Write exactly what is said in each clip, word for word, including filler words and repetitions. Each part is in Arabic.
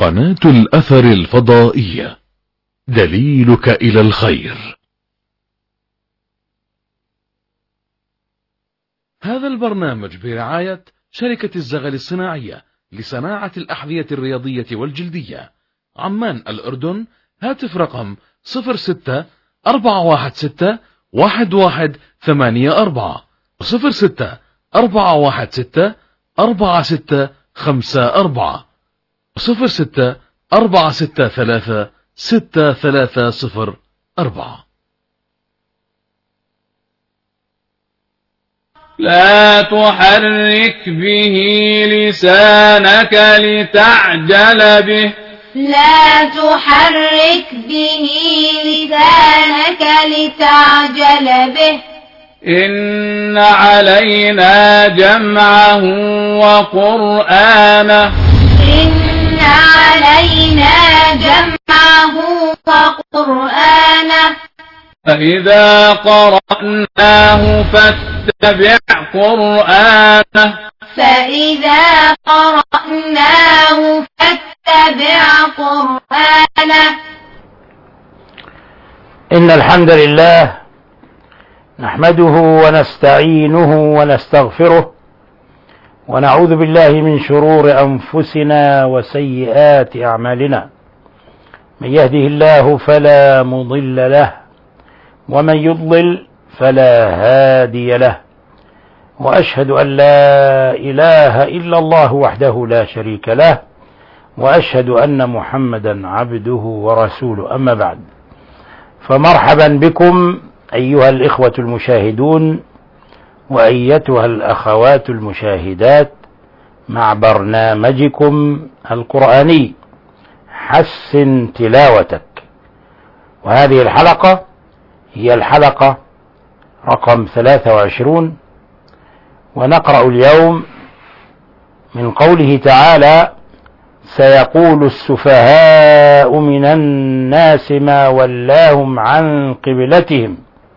قناة الأثر الفضائية، دليلك إلى الخير. هذا البرنامج برعاية شركة الزغل الصناعية لصناعة الأحذية الرياضية والجلدية، عمان الأردن. هاتف رقم صفر ستة أربعة واحد ستة واحد واحد ثمانية أربعة صفر ستة أربعة واحد ستة أربعة ستة خمسة أربعة صفر ستة أربعة ستة ثلاثة ستة ثلاثة صفر أربعة. لا تحرك به لسانك لتعجل به لا تحرك به لسانك لتعجل به إن علينا جمعه وقرآنه إن علينا جمعه وقرآنه فإذا قرأناه فاتبع قرآنه فإذا قرأناه فاتبع قرآنه. إن الحمد لله نحمده ونستعينه ونستغفره ونعوذ بالله من شرور أنفسنا وسيئات أعمالنا. من يهده الله فلا مضل له ومن يضلل فلا هادي له، وأشهد أن لا إله إلا الله وحده لا شريك له، وأشهد أن محمدا عبده ورسوله. أما بعد، فمرحبا بكم أيها الإخوة المشاهدون وأيتها الأخوات المشاهدات مع برنامجكم القرآني حسن تلاوتك. وهذه الحلقة هي الحلقة رقم ثلاثة وعشرون، ونقرأ اليوم من قوله تعالى: سيقول السفهاء من الناس ما ولاهم عن قبلتهم،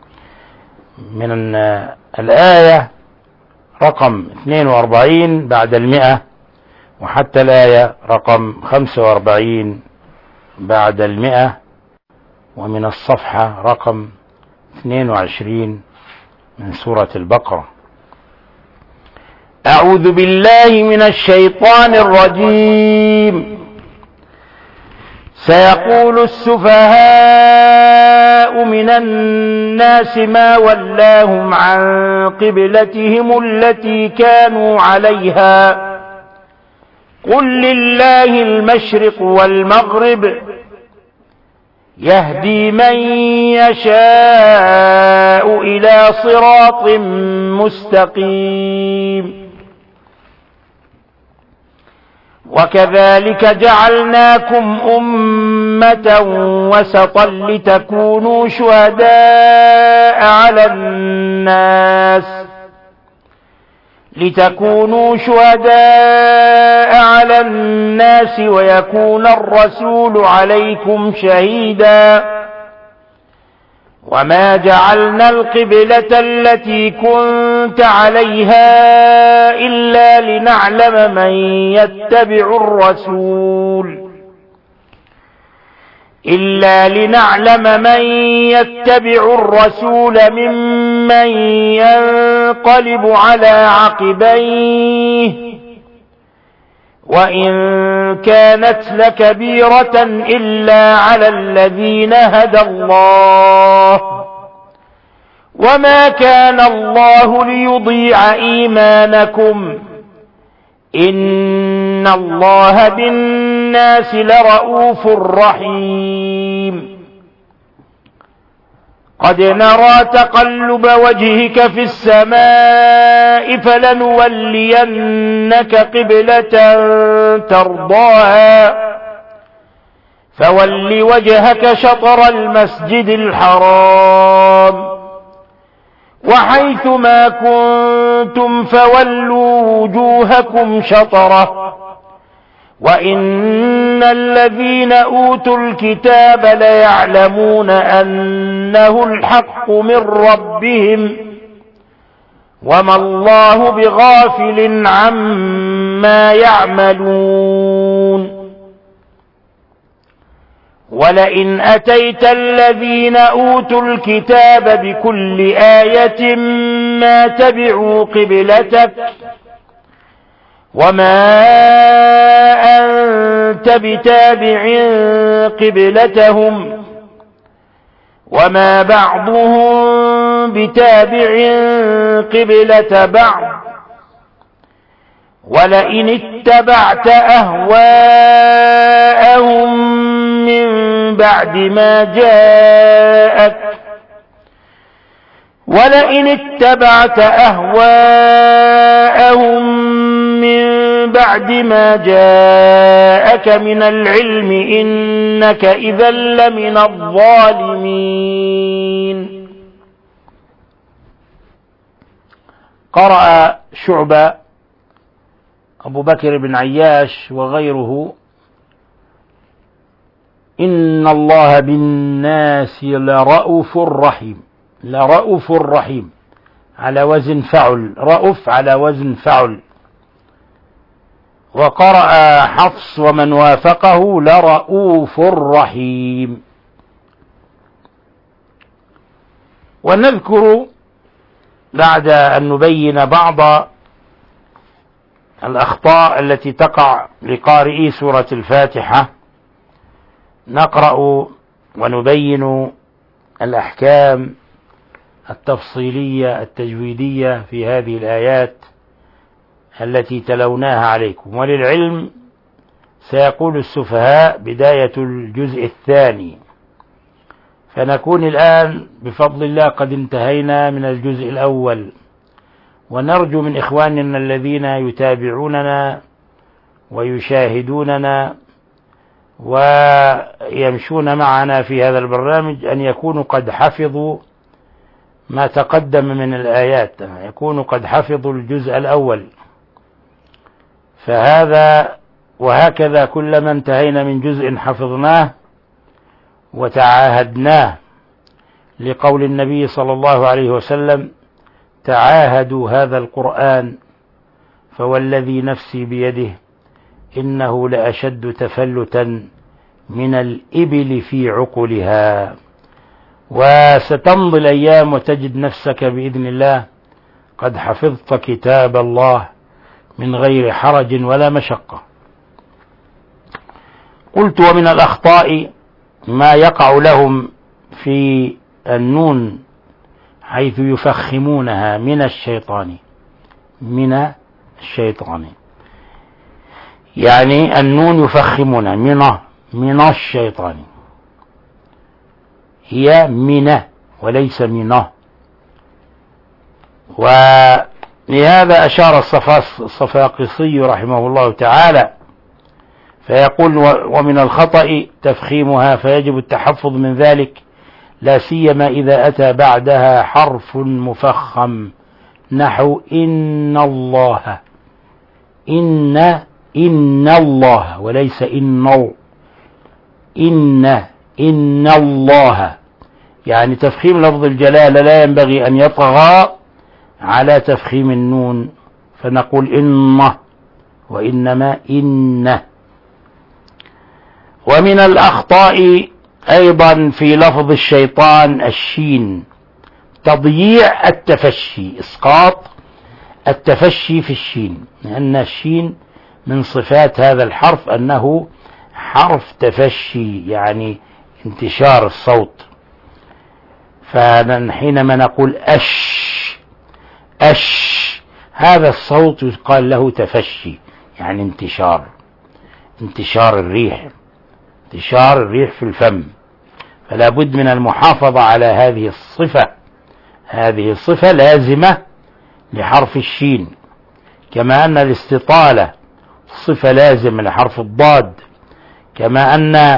من الآية رقم اثنين وأربعين بعد المئة وحتى الآية رقم خمسة وأربعين بعد المئة، ومن الصفحة رقم اثنين وعشرين من سورة البقرة. أعوذ بالله من الشيطان الرجيم. سيقول السفهاء من الناس ما ولاهم عن قبلتهم التي كانوا عليها قل لله المشرق والمغرب يهدي من يشاء إلى صراط مستقيم. وكذلك جعلناكم أمة وسطا لتكونوا شهداء على الناس لتكونوا شهداء على الناس ويكون الرسول عليكم شهيدا. وما جعلنا القبلة التي كنت عليها إلا لنعلم من يتبع الرسول إلا لنعلم من يتبع الرسول ممن ينقلب على عقبيه، وإن كانت لكبيرة إلا على الذين هدى الله، وما كان الله ليضيع إيمانكم إن الله بالناس لرؤوف رحيم. قد نرى تقلب وجهك في السماء فلنولينك قبلة ترضاها فول وجهك شطر المسجد الحرام وحيث ما كنتم فولوا وجوهكم شطره وإن الذين أوتوا الكتاب ليعلمون أنه الحق من ربهم وما الله بغافل عما يعملون. ولئن أتيت الذين أوتوا الكتاب بكل آية ما تبعوا قبلتك وما أنت بتابع قبلتهم وما بعضهم بتابع قبلة بعض ولئن اتبعت أهواءهم من بعد ما جاءك ولئن اتبعت أهواءهم من بعد ما جاءك من العلم إنك إذا لمن الظالمين. قرأ شعبة أبو بكر بن عياش وغيره إن الله بالناس لرؤوف رحيم، لرؤوف رحيم على وزن فعل، رؤوف على وزن فعل. وقرأ حفص ومن وافقه لرؤوف رحيم. ونذكر بعد أن نبين بعض الأخطاء التي تقع لقارئي سورة الفاتحة، نقرأ ونبين الأحكام التفصيلية التجويدية في هذه الآيات التي تلوناها عليكم. وللعلم سيقول السفهاء بداية الجزء الثاني، فنكون الآن بفضل الله قد انتهينا من الجزء الأول، ونرجو من إخواننا الذين يتابعوننا ويشاهدوننا ويمشون معنا في هذا البرنامج أن يكونوا قد حفظوا ما تقدم من الآيات، يكونوا قد حفظوا الجزء الأول. فهذا وهكذا كلما انتهينا من جزء حفظناه وتعاهدناه، لقول النبي صلى الله عليه وسلم تعاهدوا هذا القرآن فوالذي نفسي بيده إنه لأشد تفلتا من الإبل في عقلها. وستمضي الأيام وتجد نفسك بإذن الله قد حفظت كتاب الله من غير حرج ولا مشقة. قلت ومن الأخطاء ما يقع لهم في النون حيث يفخمونها من الشيطان، من الشيطان، يعني النون يفخمونها من من الشيطان، هي من وليس منه. ولهذا أشار الصفاقسي رحمه الله تعالى فيقول ومن الخطأ تفخيمها فيجب التحفظ من ذلك، لا سيما إذا أتى بعدها حرف مفخم نحو إن الله، إن إن الله وليس إن إن إن الله، يعني تفخيم لفظ الجلالة لا ينبغي أن يطغى على تفخيم النون، فنقول إن وإنما إن. ومن الأخطاء أيضا في لفظ الشيطان الشين، تضييع التفشي، إسقاط التفشي في الشين، لأن الشين من صفات هذا الحرف أنه حرف تفشي، يعني انتشار الصوت. فحينما نقول أش أش هذا الصوت يقال له تفشي، يعني انتشار، انتشار الريح، انتشار الريح في الفم. فلا بد من المحافظة على هذه الصفة، هذه الصفة لازمة لحرف الشين، كما أن الاستطالة صفة لازمة لحرف الضاد، كما أن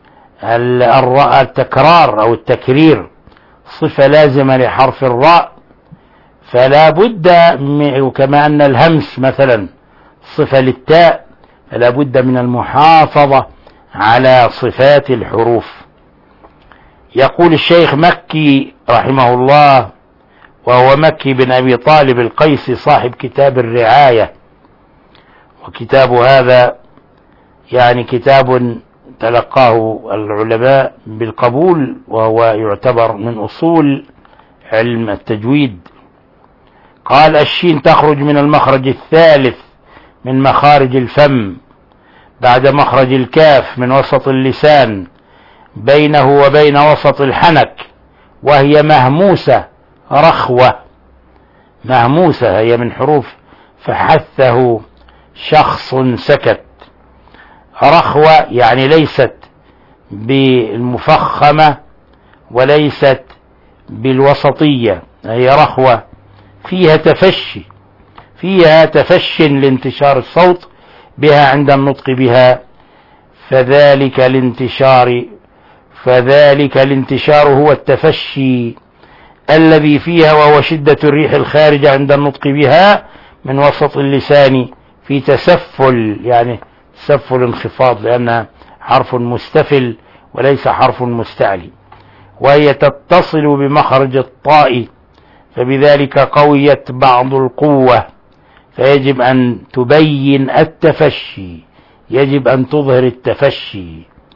التكرار أو التكرير صفة لازمة لحرف الراء. فلا بد، وكما أن الهمس مثلا صفة للتاء، فلا بد من المحافظة على صفات الحروف. يقول الشيخ مكي رحمه الله، وهو مكي بن أبي طالب القيسي صاحب كتاب الرعاية، وكتاب هذا يعني كتاب تلقاه العلماء بالقبول، وهو يعتبر من أصول علم التجويد. قال الشين تخرج من المخرج الثالث من مخارج الفم بعد مخرج الكاف من وسط اللسان بينه وبين وسط الحنك، وهي مهموسة رخوة. مهموسة هي من حروف فحثه شخص سكت. رخوة يعني ليست بالمفخمة وليست بالوسطية، هي رخوة فيها تفشي، فيها تفشي لانتشار الصوت بها عند النطق بها، فذلك الانتشار فذلك الانتشار هو التفشي الذي فيها، وهو شدة الريح الخارجة عند النطق بها من وسط اللسان في تسفل، يعني تسفل انخفاض لأنها حرف مستفل وليس حرف مستعلي، وهي تتصل بمخرج الطاء، فبذلك قويت بعض القوة، فيجب أن تبين التفشي، يجب أن تظهر التفشي.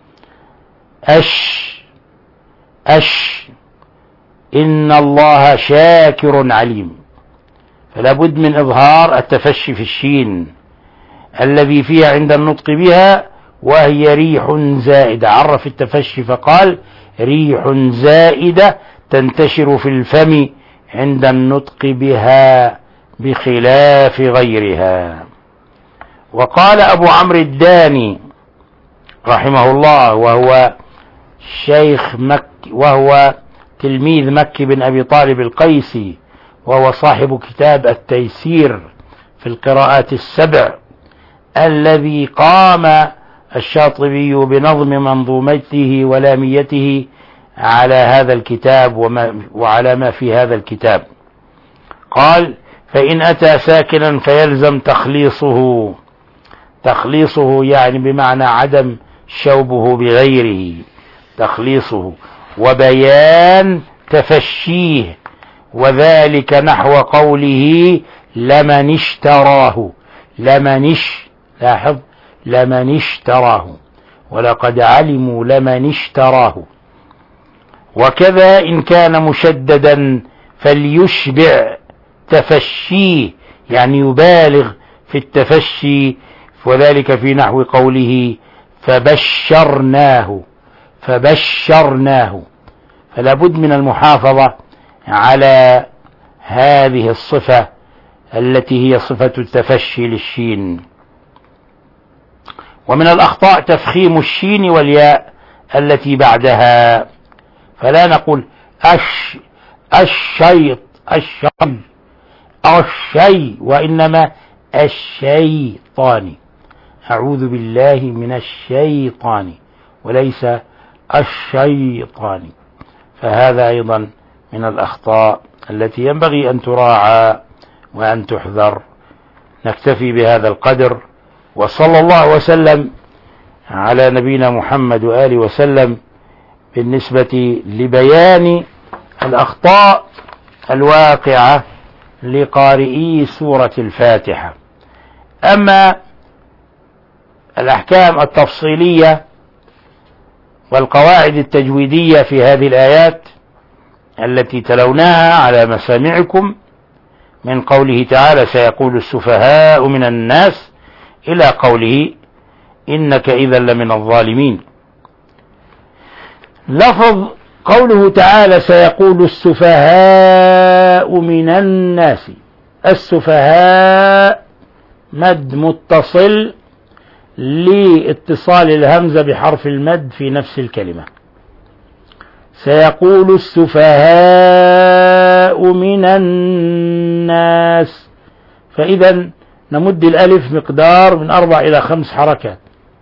أش أش إن الله شاكر عليم، فلا بد من إظهار التفشي في الشين الذي فيها عند النطق بها، وهي ريح زائدة. عرف التفشي فقال ريح زائدة تنتشر في الفم عند النطق بها بخلاف غيرها. وقال أبو عمرو الداني رحمه الله، وهو شيخ مكي، وهو تلميذ مكي بن أبي طالب القيسي، وهو صاحب كتاب التيسير في القراءات السبع، الذي قام الشاطبي بنظم منظومته ولاميته على هذا الكتاب وما وعلى ما في هذا الكتاب. قال فإن أتى ساكنا فيلزم تخليصه، تخليصه يعني بمعنى عدم شوبه بغيره، تخليصه وبيان تفشيه، وذلك نحو قوله لمن اشتراه. لمن اش لاحظ لمن اشتراه، ولقد علموا لمن اشتراه. وكذا إن كان مشددا فليشبع تفشيه، يعني يبالغ في التفشي، وذلك في نحو قوله فبشرناه. فبشرناه، فلا بد من المحافظة على هذه الصفة التي هي صفة التفشي للشين. ومن الأخطاء تفخيم الشين والياء التي بعدها، فلا نقول أش الشيط الشي الشي، وإنما الشيطان. أعوذ بالله من الشيطان وليس الشيطان، فهذا أيضا من الأخطاء التي ينبغي أن تراعى وأن تحذر. نكتفي بهذا القدر، وصلى الله وسلم على نبينا محمد وآله وسلم بالنسبة لبيان الأخطاء الواقعة لقارئي سورة الفاتحة. أما الأحكام التفصيلية والقواعد التجويدية في هذه الآيات التي تلوناها على مسامعكم من قوله تعالى سيقول السفهاء من الناس إلى قوله إنك إذا لمن الظالمين. لفظ قوله تعالى سيقول السفهاء من الناس، السفهاء مد متصل لاتصال الهمزة بحرف المد في نفس الكلمة. سيقول السفهاء من الناس، فإذا نمد الألف مقدار من أربع إلى خمس حركات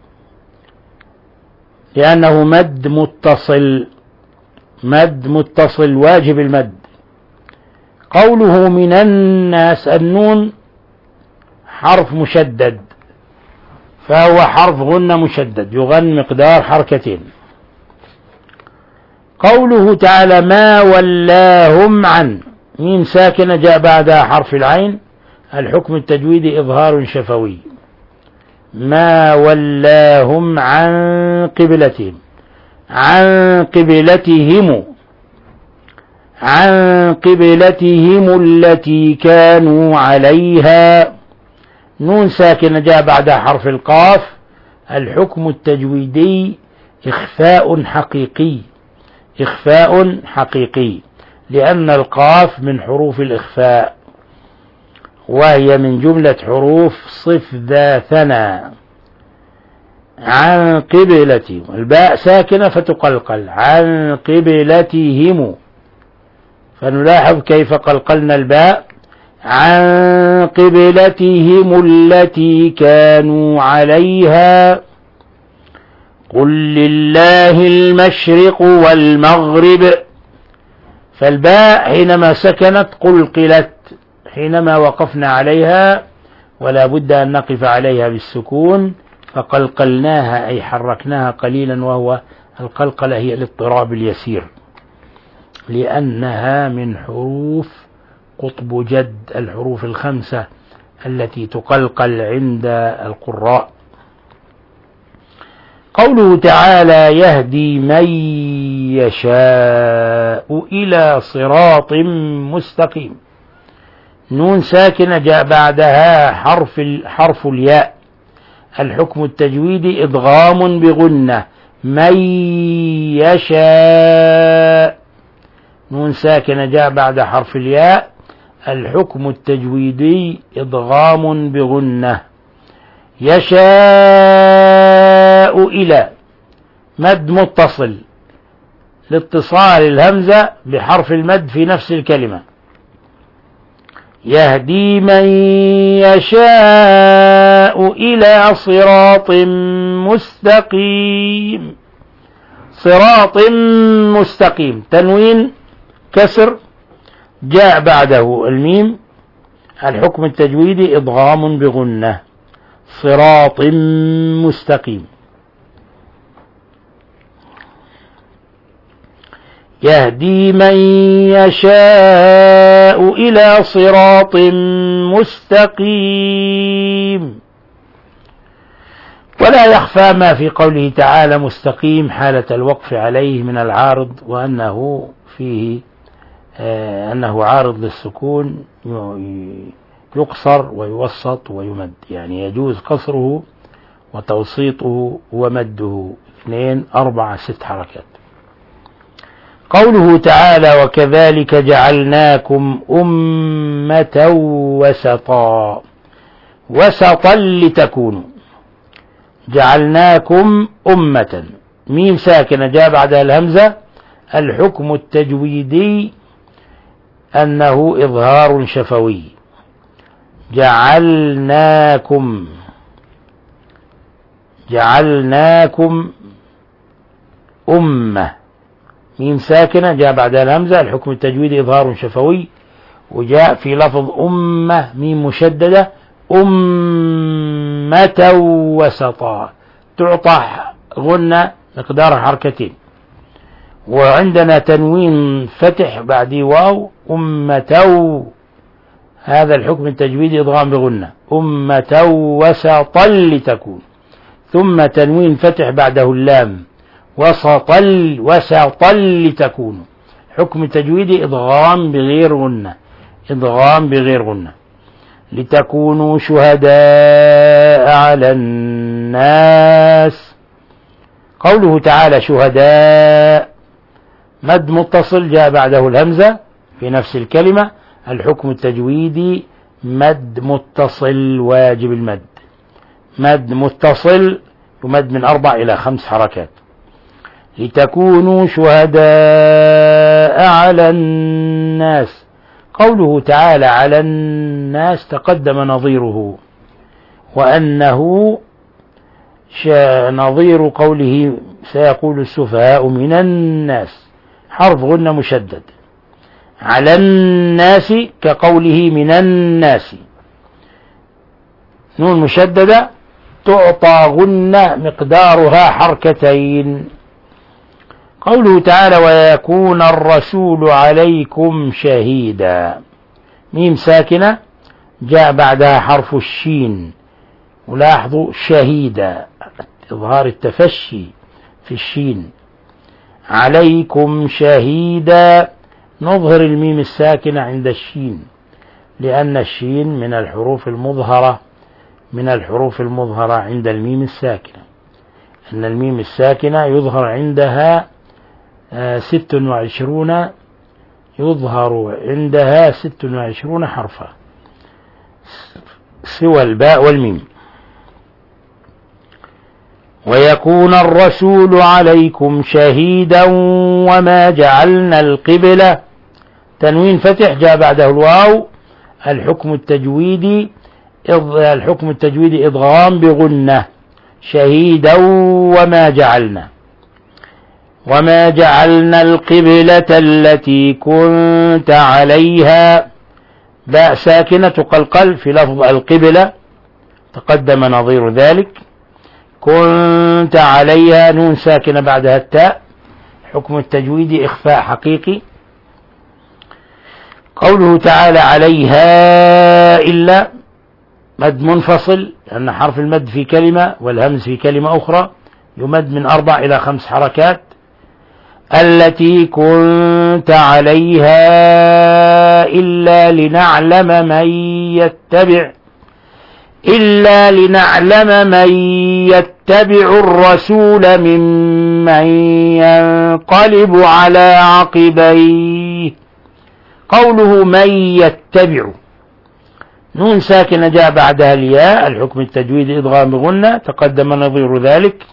لأنه مد متصل، مد متصل واجب المد. قوله من الناس، النون حرف مشدد، فهو حرف غنة مشدد يغن مقدار حركتين. قوله تعالى ما ولاهم عن، ميم ساكنة جاء بعدها حرف العين، الحكم التجويدي إظهار شفوي. ما ولاهم عن قبلتهم، عن قبلتهم، عن قبلتهم التي كانوا عليها. نون ساكنة جاء بعدها حرف القاف. الحكم التجويدي إخفاء حقيقي، إخفاء حقيقي، لأن القاف من حروف الإخفاء، وهي من جملة حروف صف ذا ثنى. عن قبلتهم، الباء ساكنة فتقلقل، عن قبلتهم، فنلاحظ كيف قلقلنا الباء. عن قبلتهم التي كانوا عليها. قل لله المشرق والمغرب، فالباء حينما سكنت قلقلت حينما وقفنا عليها، ولا بد أن نقف عليها بالسكون، فقلقلناها أي حركناها قليلا، وهو القلقلة هي الاضطراب اليسير، لأنها من حروف قطب جد، الحروف الخمسة التي تقلقل عند القراء. قوله تعالى يهدي من يشاء إلى صراط مستقيم. نون ساكنة جاء بعدها حرف حرف الياء. الحكم التجويدي إدغام بغنة. من يشاء، نون ساكنة جاء بعد حرف الياء. الحكم التجويدي إدغام بغنة. يشاء إلى، مد متصل لاتصال الهمزة بحرف المد في نفس الكلمة. يهدي من يشاء إلى صراط مستقيم. صراط مستقيم، تنوين كسر جاء بعده الميم. الحكم التجويدي إدغام بغنة. صراط مستقيم. يهدي من يشاء إلى صراط مستقيم. ولا يخفى ما في قوله تعالى مستقيم حالة الوقف عليه من العارض، وأنه فيه آه أنه عارض للسكون، يقصر ويوسط ويمد، يعني يجوز قصره وتوسيطه ومده، اثنين أربعة ست حركات. قوله تعالى وكذلك جعلناكم أمة وسطا. وسطا لتكونوا. جعلناكم أمة، ميم ساكنة جاء بعدها الهمزة. الحكم التجويدي أنه إظهار شفوي. جعلناكم، جعلناكم أمة، ميم ساكنة جاء بعدها الهمزة. الحكم التجويدي إظهار شفوي. وجاء في لفظ أمة ميم مشددة أمة وسطا، تعطى غنة مقدار حركتين. وعندنا تنوين فتح بعد واو أمة، هذا الحكم التجويدي إدغام بغنة. أمة وسطا لتكون، ثم تنوين فتح بعده اللام وسطا وسطا لتكون. حكم التجويدي إدغام بغير غنة، إدغام بغير غنة. لتكونوا شهداء على الناس. قوله تعالى شهداء، مد متصل جاء بعده الهمزة في نفس الكلمة. الحكم التجويدي مد متصل واجب المد. مد متصل يمد من أربع إلى خمس حركات. لتكونوا شهداء على الناس. قوله تعالى على الناس تقدم نظيره، وأنه نظير قوله سيقول السفهاء من الناس، حرف غنة مشدد. على الناس كقوله من الناس، نون مشددة تعطى غنة مقدارها حركتين. قوله تعالى ويكون الرسول عليكم شهيدا، ميم ساكنة جاء بعدها حرف الشين، ولاحظوا شهيدا، إظهار التفشي في الشين. عليكم شهيدا، نظهر الميم الساكنة عند الشين، لأن الشين من الحروف المظهرة من الحروف المظهرة عند الميم الساكنة، أن الميم الساكنة يظهر عندها ست وعشرون يظهر عندها ست وعشرون حرفا سوى الباء والميم. ويكون الرسول عليكم شهيدا وما جعلنا القبلة، تنوين فتح جاء بعده الواو، الحكم التجويدي الحكم التجويدي إضغام بغنة، شهيدا وما جعلنا. وما جعلنا القبلة التي كنت عليها، باء ساكنة تقلقل في لفظ القبلة، تقدم نظير ذلك. كنت عليها، نون ساكنة بعدها التاء، حكم التجويد إخفاء حقيقي. قوله تعالى عليها إلا، مد منفصل، لأن حرف المد في كلمة والهمز في كلمة أخرى، يمد من أربع إلى خمس حركات. التي كنت عليها إلا لنعلم من يتبع إلا لنعلم من يتبع الرسول ممن ينقلب على عقبيه. قوله من يتبع، نون ساكنة جاء بعدها الياء، الحكم التجويدي إدغام بغنة، تقدم نظير ذلك.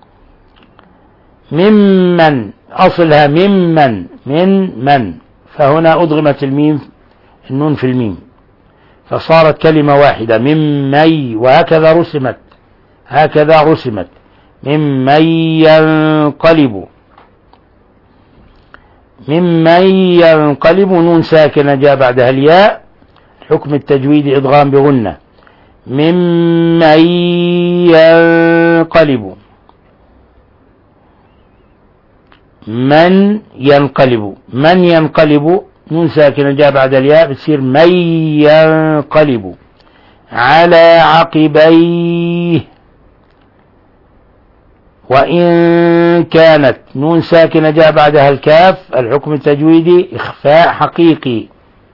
ممن، أصلها ممن من من، فهنا أدغمت الميم النون في الميم فصارت كلمة واحدة، ممن، وهكذا رسمت هكذا رسمت ممن ينقلب ممن ينقلب، نون ساكنة جاء بعدها الياء، حكم التجويد إدغام بغنة. ممن ينقلب، من ينقلب من ينقلب، نون ساكنة جاء بعد الياء بتصير من ينقلب على عقبيه. وإن كانت، نون ساكنة جاء بعدها الكاف، الحكم التجويدي إخفاء حقيقي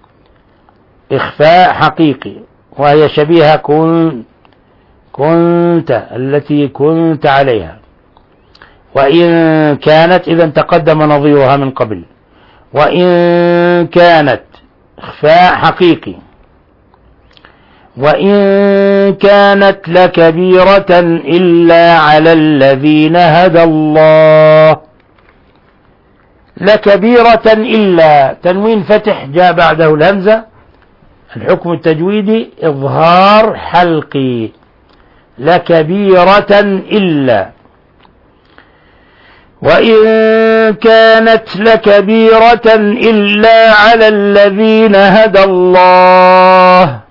إخفاء حقيقي وهي شبيهة كن كنت التي كنت عليها. وإن كانت، إذا تقدم نظيرها من قبل. وإن كانت إخفاء حقيقي. وإن كانت لكبيرة إلا على الذين هدى الله، لكبيرة إلا، تنوين فتح جاء بعده الهمزة، الحكم التجويدي إظهار حلقي، لكبيرة إلا. وإن كانت لكبيرة إلا على الذين هدى الله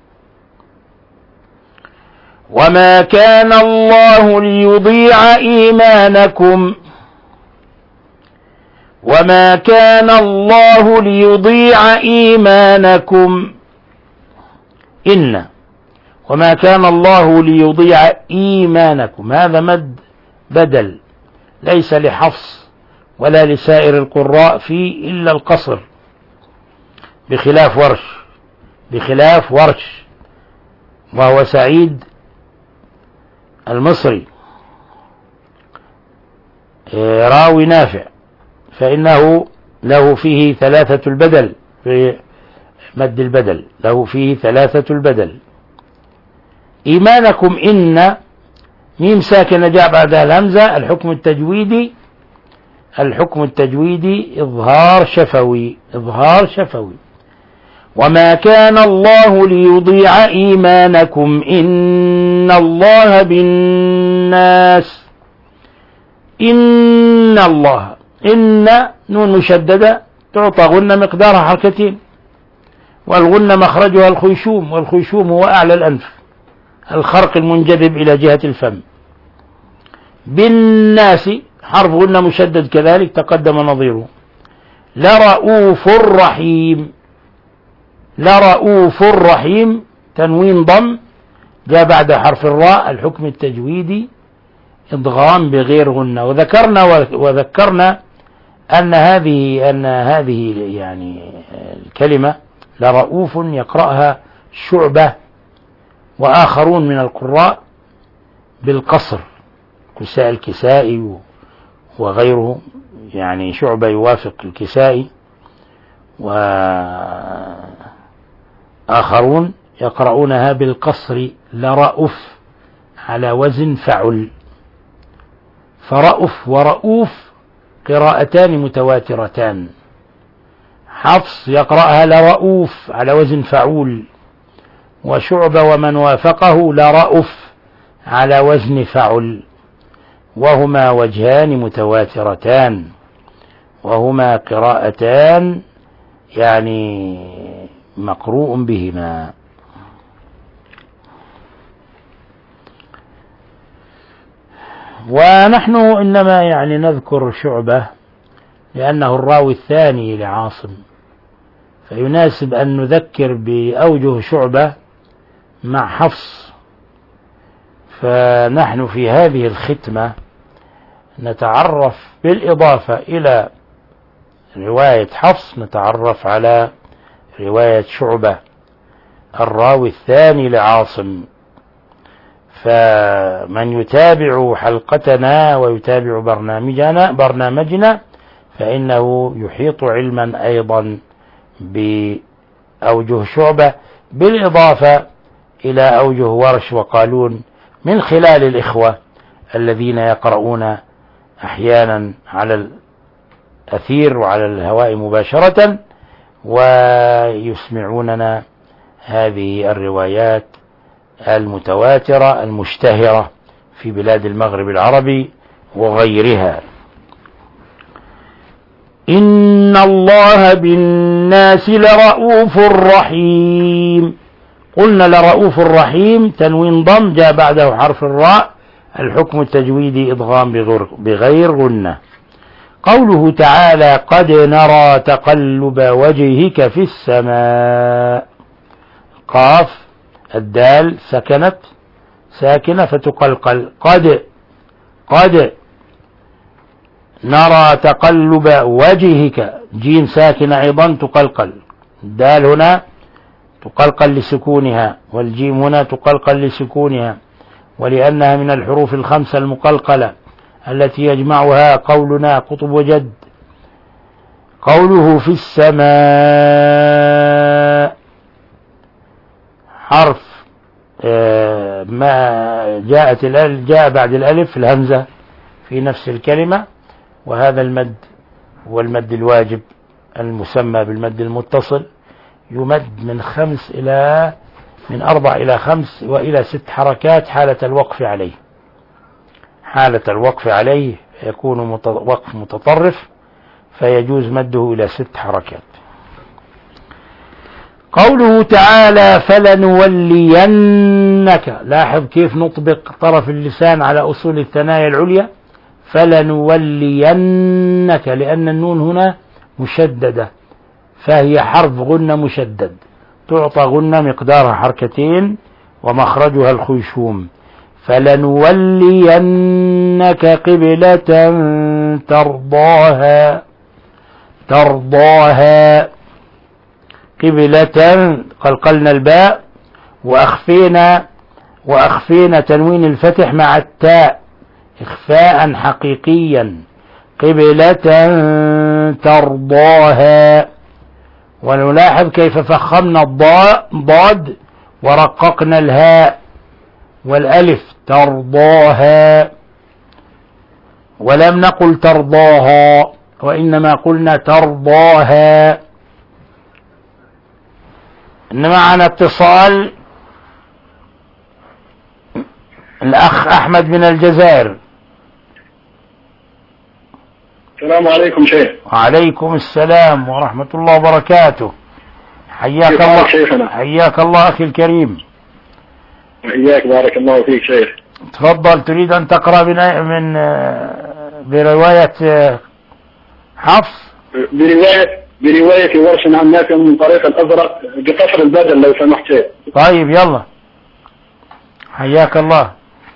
وما كان الله ليضيع إيمانكم وما كان الله ليضيع إيمانكم إن وما كان الله ليضيع إيمانكم، هذا مد بدل ليس لحفص ولا لسائر القراء فيه إلا القصر، بخلاف ورش بخلاف ورش وهو سعيد المصري راوي نافع، فإنه له فيه ثلاثة البدل، في مد البدل له فيه ثلاثة البدل. إيمانكم إن، ميم ساكنة جاء بعدها الهمزة، الحكم التجويدي الحكم التجويدي إظهار شفوي إظهار شفوي. وما كان الله ليضيع إيمانكم إن الله بالناس إن الله إن، نون مشددة تعطى غنة مقدارها حركتين، والغنة مخرجها الخيشوم، والخيشوم هو أعلى الأنف، الخرق المنجذب إلى جهة الفم. بالناس حرف غنة مشدد كذلك تقدم نظيره. لرؤوف رحيم لرؤوف رحيم، تنوين ضم جاء بعد حرف الراء الحكم التجويدي إدغام بغير غنة. وذكرنا وذكرنا أن هذه أن هذه يعني الكلمة لرؤوف يقرأها شعبة وآخرون من القراء بالقصر كساء الكسائي وغيره، يعني شعبة يوافق الكسائي وآخرون يقرؤونها بالقصر لرؤوف على وزن فعل. فرؤوف ورؤوف قراءتان متواترتان. حفص يقرأها لرؤوف على وزن فعول، وشعبة ومن وافقه لرؤوف على وزن فعل، وهما وجهان متواترتان، وهما قراءتان يعني مقروء بهما. ونحن إنما يعني نذكر شعبة لأنه الراوي الثاني لعاصم، فيناسب أن نذكر بأوجه شعبة مع حفص. فنحن في هذه الختمة نتعرف بالإضافة إلى رواية حفص نتعرف على رواية شعبة الراوي الثاني لعاصم. فمن يتابع حلقتنا ويتابع برنامجنا برنامجنا فإنه يحيط علما أيضا بأوجه شعبة بالإضافة إلى أوجه ورش وقالون من خلال الإخوة الذين يقرؤون أحيانا على الأثير وعلى الهواء مباشرة ويسمعوننا هذه الروايات المتواترة المشتهرة في بلاد المغرب العربي وغيرها. إن الله بالناس لرؤوف رحيم. قلنا لرؤوف رحيم تنوين ضم جاء بعده حرف الراء الحكم التجويدي إدغام بغير غنة. قوله تعالى قد نرى تقلب وجهك في السماء. قاف الدال سكنت ساكنة فتقلقل. قد قد نرى تقلب وجهك جيم ساكنة أيضا تقلقل. الدال هنا تقلقل لسكونها والجيم هنا تقلقل لسكونها، ولأنها من الحروف الخمسة المقلقلة التي يجمعها قولنا قطب وجد. قوله في السماء حرف ما جاءت جاء بعد الألف الهمزة في نفس الكلمة، وهذا المد هو المد الواجب المسمى بالمد المتصل، يمد من خمس إلى من أربع إلى خمس وإلى ست حركات حالة الوقف عليه. حالة الوقف عليه يكون وقف متطرف فيجوز مده إلى ست حركات. قوله تعالى فلنولينك. لاحظ كيف نطبق طرف اللسان على أصول الثنايا العليا. فلنولينك لأن النون هنا مشددة فهي حرف غنة مشدد تعطى غنة مقدارها حركتين ومخرجها الخيشوم. فلنولينك قبلة ترضاها. ترضاها قبلة قلقلنا الباء وأخفينا وأخفينا تنوين الفتح مع التاء إخفاء حقيقيا. قبلة ترضاها. ونلاحظ كيف فخمنا الضاد ورققنا الهاء والألف. ترضاها ولم نقل ترضاها وإنما قلنا ترضاها. إن معنا اتصال الأخ أحمد من الجزائر. السلام عليكم شيخ. وعليكم السلام ورحمة الله وبركاته. حياك الله شيخنا. حياك الله أخي الكريم. حياك بارك الله فيك شيخ. تفضل. تريد أن تقرأ من من برواية حفص؟ برواية برواية ورش عن نافع من طريق الأزرق بقصر البدل لو سمحت شيخ. طيب يلا حياك الله.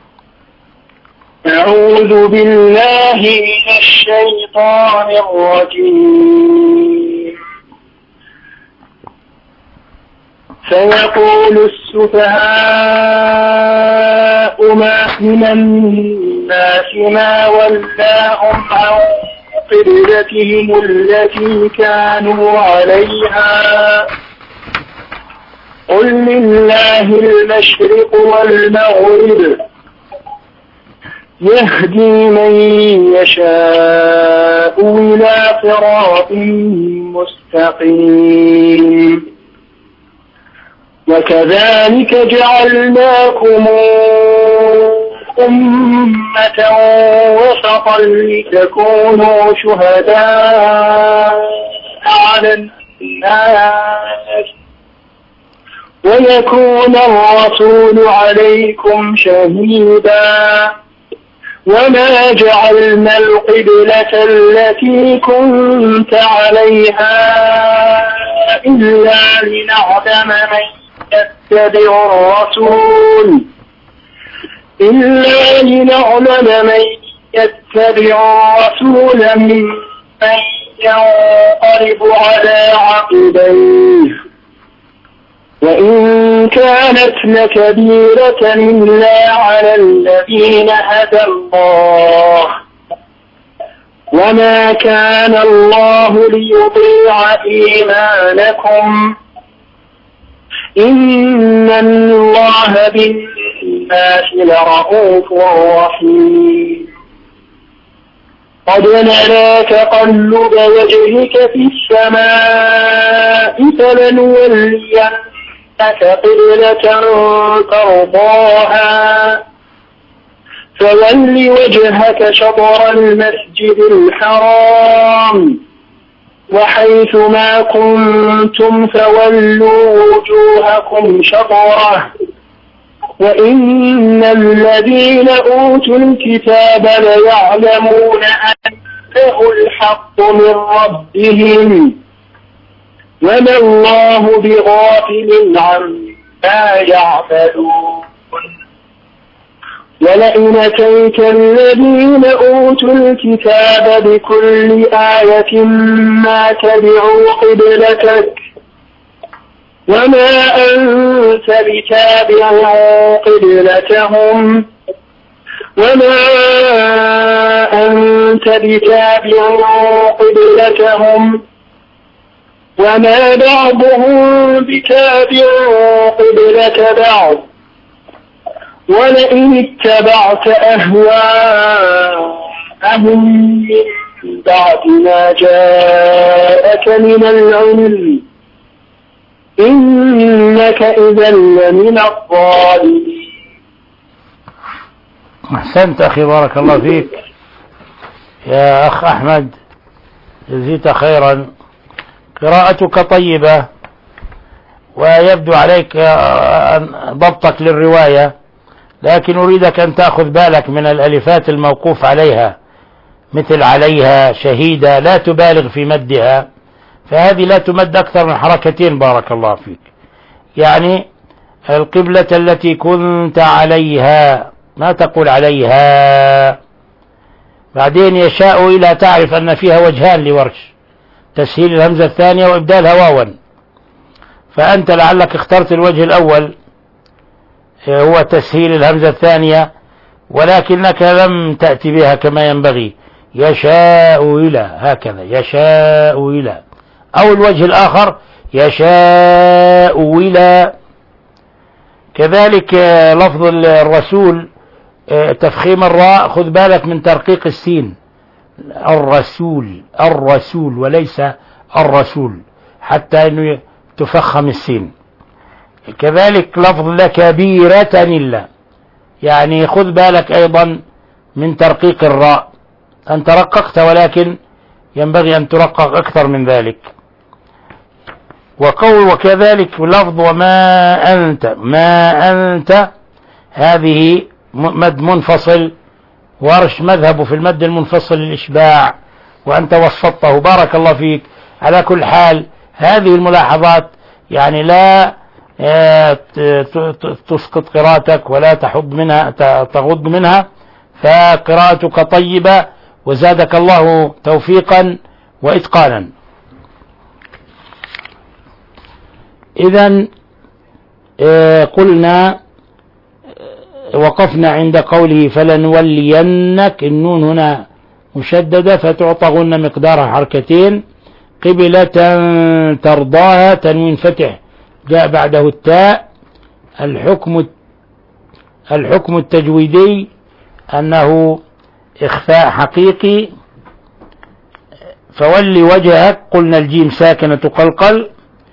أعوذ بالله من الشيطان الرجيم. سيقول السفهاء ما من الناس ما ولاهم عن قبلتهم التي كانوا عليها قل لله المشرق والمغرب يهدي من يشاء إلى صراط مستقيم. وكذلك جعلناكم أمة وسطا لتكونوا شهداء على الناس ويكون الرسول عليكم شهيدا. وما جعلنا القبلة التي كنت عليها إلا لنعلم من يتبع الرسول إلا لنعلم من يتبع الرسول ممن ينقلب على عقبيه وإن كانت لكبيرة إلا على الذين هدى الله وما كان الله ليضيع إيمانكم إن الله بالناس لرؤوف رحيم. قد نرى تقلب وجهك في السماء فلنولينك قبلة ترضاها فول وجهك شطر المسجد الحرام وحيث ما كنتم فولوا وجوهكم شطره وإن الذين أوتوا الكتاب ليعلمون أنه الحق من ربهم وما الله بغافل عما يعملون. ولئن أتيت الذين أوتوا الكتاب بكل آية ما تبعوا قبلتك وما أنت بتابع قبلتهم وما أنت بتابع قبلتهم وما بعضهم بتابع قبلة بعض ولئن اتبعت أهواءهم من بعد ما جاءك من العلم إنك إذا لمن الظالمين. أحسنت أخي بارك الله فيك يا أخ أحمد جزيت خيرا. قراءتك طيبة ويبدو عليك ضبطك للرواية لكن أريدك أن تأخذ بالك من الألفات الموقوف عليها مثل عليها شهيدة لا تبالغ في مدها فهذه لا تمد أكثر من حركتين بارك الله فيك. يعني القبلة التي كنت عليها ما تقول عليها. بعدين يشاء إلى تعرف أن فيها وجهان لورش تسهيل الهمزة الثانية وإبدالها واوا فأنت لعلك اخترت الوجه الأول هو تسهيل الهمزة الثانية ولكنك لم تأتي بها كما ينبغي يشاء إلى هكذا يشاء إلى أو الوجه الآخر يشاء إلى. كذلك لفظ الرسول تفخيم الراء خذ بالك من ترقيق السين الرسول الرسول وليس الرسول حتى أنه تفخم السين. كذلك لفظ لكبيرة إلا يعني خذ بالك أيضا من ترقيق الراء. أنت رققت ولكن ينبغي أن ترقق أكثر من ذلك. وقول وكذلك لفظ وما أنت ما أنت هذه مد منفصل ورش مذهب في المد المنفصل الإشباع وأنت وسطته بارك الله فيك. على كل حال هذه الملاحظات يعني لا تسقط قراءتك ولا تحض منها تغض منها، فقراءتك طيبة وزادك الله توفيقا وإتقانا. إذن قلنا وقفنا عند قوله فلنولينك، النون هنا مشددة فتعطى غنة مقدارها حركتين، قبلة ترضاها تنوين فتح جاء بعده التاء. الحكم الحكم التجويدي أنه إخفاء حقيقي. فولي وجهك قلنا الجيم ساكنة تقلقل.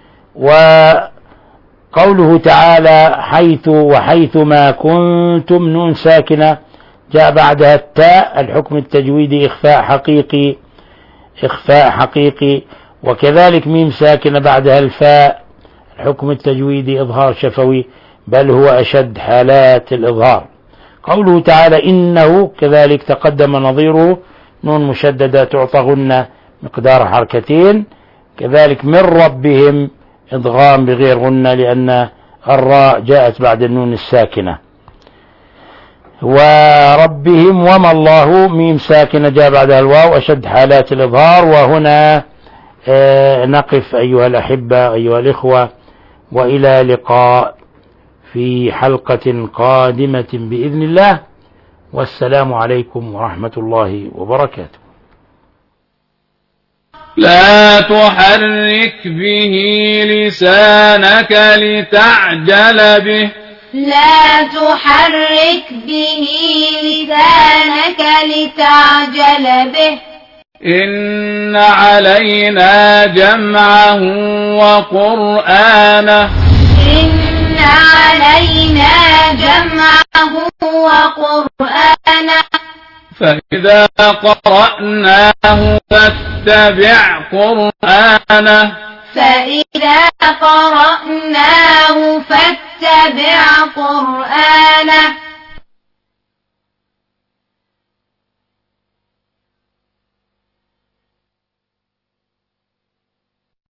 وقوله تعالى حيث وحيث ما كنتم نون ساكنة جاء بعدها التاء. الحكم التجويدي إخفاء حقيقي إخفاء حقيقي. وكذلك ميم ساكنة بعدها الفاء، الحكم التجويدي إظهار شفوي، بل هو أشد حالات الإظهار. قوله تعالى إنه كذلك تقدم نظيره نون مشددة تعطى غنة مقدار حركتين. كذلك من ربهم إضغام بغير غنة لأن الراء جاءت بعد النون الساكنة. وربهم وما الله ميم ساكنة جاء بعدها الواو أشد حالات الإظهار. وهنا آه نقف أيها الأحبة أيها الإخوة، وإلى لقاء في حلقة قادمة بإذن الله، والسلام عليكم ورحمة الله وبركاته. لا تحرك به لسانك لتعجل به لا تحرك به لسانك لتعجل به إن علينا جمعه وقرآنه إن علينا جمعه وقرآنه فإذا قرأناه فاتبع قرآنه فإذا قرأناه فاتبع قرآنه